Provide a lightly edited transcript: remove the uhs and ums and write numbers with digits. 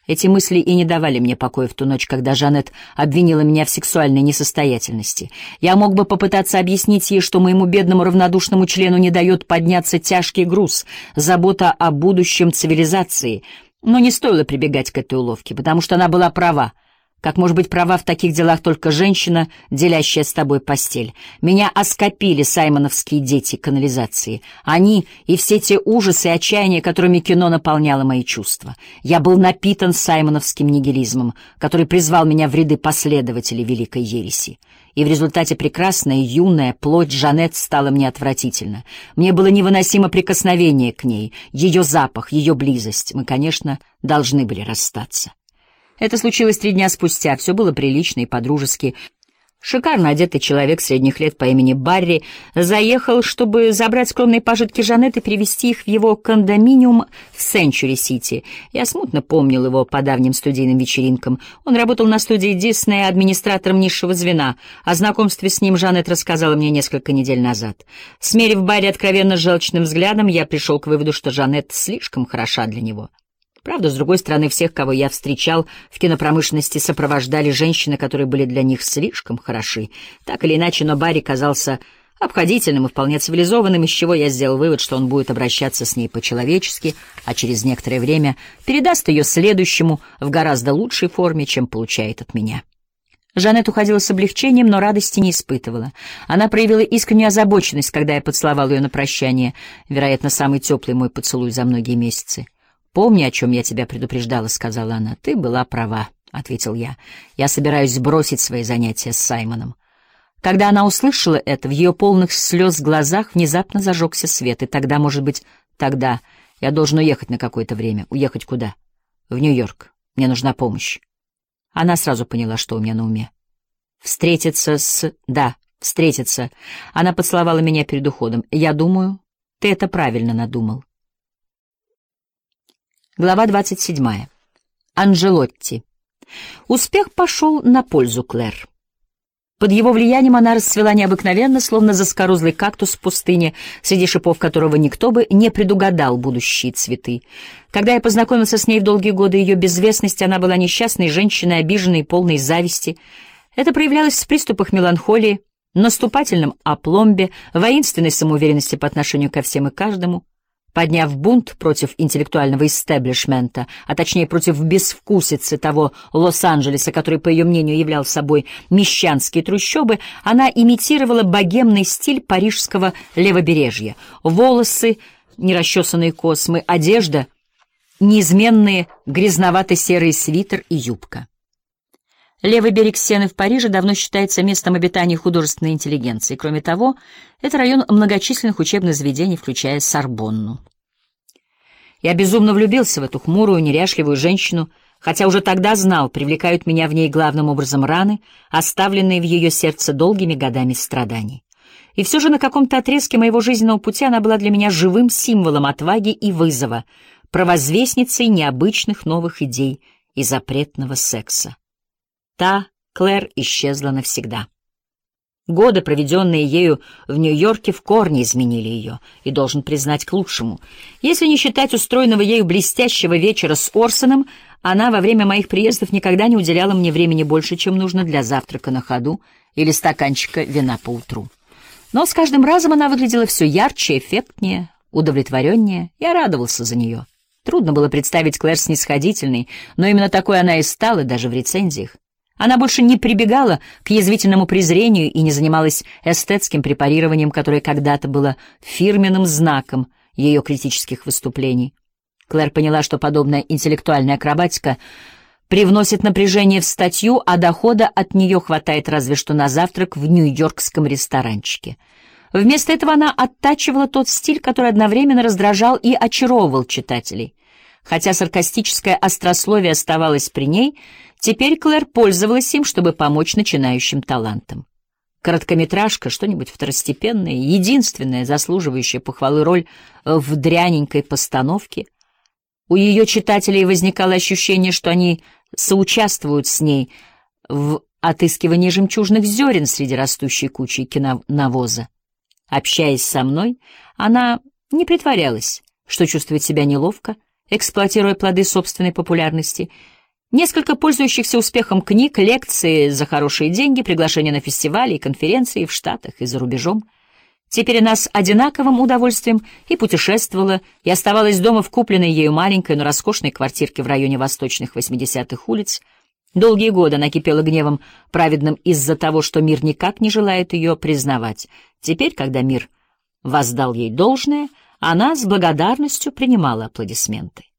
Эти мысли и не давали мне покоя в ту ночь, когда Жанет обвинила меня в сексуальной несостоятельности. Я мог бы попытаться объяснить ей, что моему бедному равнодушному члену не дает подняться тяжкий груз, забота о будущем цивилизации, но не стоило прибегать к этой уловке, потому что она была права. Как может быть права в таких делах только женщина, делящая с тобой постель? Меня оскопили саймоновские дети канализации. Они и все те ужасы и отчаяния, которыми кино наполняло мои чувства. Я был напитан саймоновским нигилизмом, который призвал меня в ряды последователей великой ереси. И в результате прекрасная, юная плоть Жанет стала мне отвратительна. Мне было невыносимо прикосновение к ней, ее запах, ее близость. Мы, конечно, должны были расстаться. Это случилось 3 дня спустя, все было прилично и по-дружески. Шикарно одетый человек средних лет по имени Барри заехал, чтобы забрать скромные пожитки Жанет и перевезти их в его кондоминиум в Сенчури-Сити. Я смутно помнил его по давним студийным вечеринкам. Он работал на студии Диснея администратором низшего звена. О знакомстве с ним Жанет рассказала мне несколько недель назад. Смерив Барри откровенно желчным взглядом, я пришел к выводу, что Жанет слишком хороша для него. Правда, с другой стороны, всех, кого я встречал в кинопромышленности, сопровождали женщины, которые были для них слишком хороши. Так или иначе, но Барри казался обходительным и вполне цивилизованным, из чего я сделал вывод, что он будет обращаться с ней по-человечески, а через некоторое время передаст ее следующему в гораздо лучшей форме, чем получает от меня. Жанет уходила с облегчением, но радости не испытывала. Она проявила искреннюю озабоченность, когда я поцеловал ее на прощание, вероятно, самый теплый мой поцелуй за многие месяцы. «Помни, о чем я тебя предупреждала», — сказала она. «Ты была права», — ответил я. «Я собираюсь бросить свои занятия с Саймоном». Когда она услышала это, в ее полных слез глазах внезапно зажегся свет. И тогда, может быть, тогда я должен уехать на какое-то время. Уехать куда? В Нью-Йорк. Мне нужна помощь. Она сразу поняла, что у меня на уме. Встретиться. Она поцеловала меня перед уходом. «Я думаю, ты это правильно надумал». Глава 27. Анджелотти. Успех пошел на пользу Клэр. Под его влиянием она расцвела необыкновенно, словно заскорузлый кактус в пустыне, среди шипов которого никто бы не предугадал будущие цветы. Когда я познакомился с ней в долгие годы ее безвестности, она была несчастной женщиной, обиженной и полной зависти. Это проявлялось в приступах меланхолии, наступательном опломбе, воинственной самоуверенности по отношению ко всем и каждому. Подняв бунт против интеллектуального истеблишмента, а точнее против безвкусицы того Лос-Анджелеса, который, по ее мнению, являл собой мещанские трущобы, она имитировала богемный стиль парижского левобережья. Волосы, нерасчесанные космы, одежда, неизменные грязновато-серый свитер и юбка. Левый берег Сены в Париже давно считается местом обитания художественной интеллигенции. Кроме того, это район многочисленных учебных заведений, включая Сорбонну. Я безумно влюбился в эту хмурую, неряшливую женщину, хотя уже тогда знал, привлекают меня в ней главным образом раны, оставленные в ее сердце долгими годами страданий. И все же на каком-то отрезке моего жизненного пути она была для меня живым символом отваги и вызова, провозвестницей необычных новых идей и запретного секса. Та Клэр исчезла навсегда. Годы, проведенные ею в Нью-Йорке, в корне изменили ее, и должен признать к лучшему. Если не считать устроенного ею блестящего вечера с Орсоном, она во время моих приездов никогда не уделяла мне времени больше, чем нужно для завтрака на ходу или стаканчика вина по утру. Но с каждым разом она выглядела все ярче, эффектнее, удовлетвореннее. Я радовался за нее. Трудно было представить Клэр снисходительной, но именно такой она и стала, даже в рецензиях. Она больше не прибегала к язвительному презрению и не занималась эстетским препарированием, которое когда-то было фирменным знаком ее критических выступлений. Клэр поняла, что подобная интеллектуальная акробатика привносит напряжение в статью, а дохода от нее хватает разве что на завтрак в нью-йоркском ресторанчике. Вместо этого она оттачивала тот стиль, который одновременно раздражал и очаровывал читателей. Хотя саркастическое острословие оставалось при ней, теперь Клэр пользовалась им, чтобы помочь начинающим талантам. Короткометражка, что-нибудь второстепенное, единственная заслуживающая похвалы роль в дряненькой постановке. У ее читателей возникало ощущение, что они соучаствуют с ней в отыскивании жемчужных зерен среди растущей кучи навоза. Общаясь со мной, она не притворялась, что чувствует себя неловко эксплуатируя плоды собственной популярности, несколько пользующихся успехом книг, лекции за хорошие деньги, приглашения на фестивали и конференции в Штатах и за рубежом. Теперь она с одинаковым удовольствием и путешествовала, и оставалась дома в купленной ею маленькой, но роскошной квартирке в районе восточных 80-х улиц. Долгие годы она кипела гневом праведным из-за того, что мир никак не желает ее признавать. Теперь, когда мир воздал ей должное, она с благодарностью принимала аплодисменты.